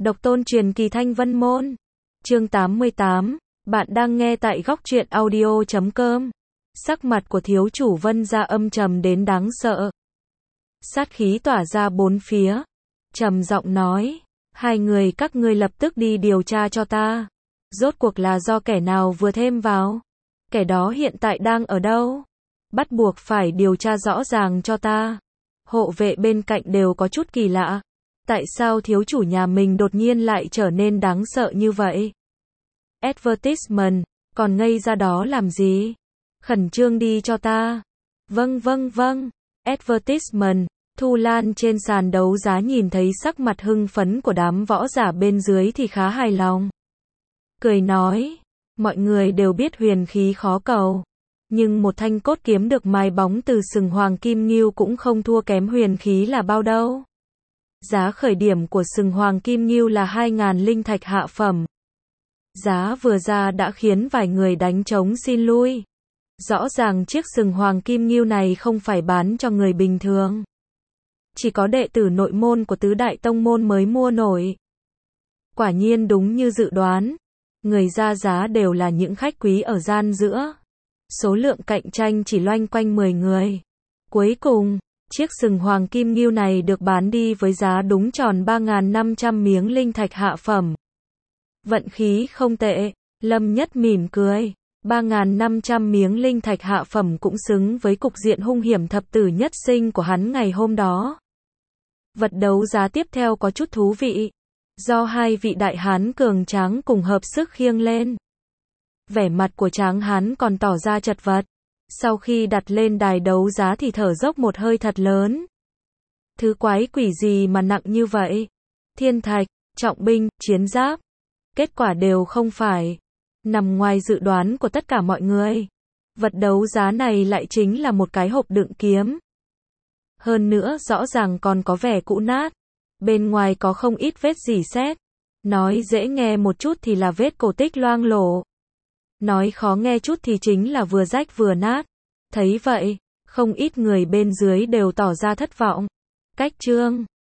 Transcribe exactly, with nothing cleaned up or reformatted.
Độc tôn truyền kỳ Thanh Vân Môn. Chương tám mươi tám. Bạn đang nghe tại góc truyện audio chấm com. Sắc mặt của thiếu chủ Vân gia âm trầm đến đáng sợ. Sát khí tỏa ra bốn phía. Trầm giọng nói, hai người các ngươi lập tức đi điều tra cho ta. Rốt cuộc là do kẻ nào vừa thêm vào? Kẻ đó hiện tại đang ở đâu? Bắt buộc phải điều tra rõ ràng cho ta. Hộ vệ bên cạnh đều có chút kỳ lạ. Tại sao thiếu chủ nhà mình đột nhiên lại trở nên đáng sợ như vậy? Advertisement, còn ngây ra đó làm gì? Khẩn trương đi cho ta. Vâng vâng vâng. Advertisement. Thu Lan trên sàn đấu giá nhìn thấy sắc mặt hưng phấn của đám võ giả bên dưới thì khá hài lòng. Cười nói, mọi người đều biết huyền khí khó cầu. Nhưng một thanh cốt kiếm được mài bóng từ sừng hoàng kim ngưu cũng không thua kém huyền khí là bao đâu. Giá khởi điểm của sừng hoàng kim ngưu là hai nghìn linh thạch hạ phẩm. Giá vừa ra đã khiến vài người đánh trống xin lui. Rõ ràng chiếc sừng hoàng kim ngưu này không phải bán cho người bình thường. Chỉ có đệ tử nội môn của tứ đại tông môn mới mua nổi. Quả nhiên đúng như dự đoán. Người ra giá đều là những khách quý ở gian giữa. Số lượng cạnh tranh chỉ loanh quanh mười người. Cuối cùng, chiếc sừng hoàng kim ngưu này được bán đi với giá đúng tròn ba nghìn năm trăm miếng linh thạch hạ phẩm. Vận khí không tệ, Lâm Nhất mỉm cười. ba nghìn năm trăm miếng linh thạch hạ phẩm cũng xứng với cục diện hung hiểm thập tử nhất sinh của hắn ngày hôm đó. Vật đấu giá tiếp theo có chút thú vị. Do hai vị đại hán cường tráng cùng hợp sức khiêng lên. Vẻ mặt của tráng hán còn tỏ ra chật vật. Sau khi đặt lên đài đấu giá thì thở dốc một hơi thật lớn. Thứ quái quỷ gì mà nặng như vậy? Thiên thạch, trọng binh, chiến giáp. Kết quả đều không phải. Nằm ngoài dự đoán của tất cả mọi người. Vật đấu giá này lại chính là một cái hộp đựng kiếm. Hơn nữa rõ ràng còn có vẻ cũ nát. Bên ngoài có không ít vết rỉ sét. Nói dễ nghe một chút thì là vết cổ tích loang lổ. Nói khó nghe chút thì chính là vừa rách vừa nát. Thấy vậy, không ít người bên dưới đều tỏ ra thất vọng. Cách chương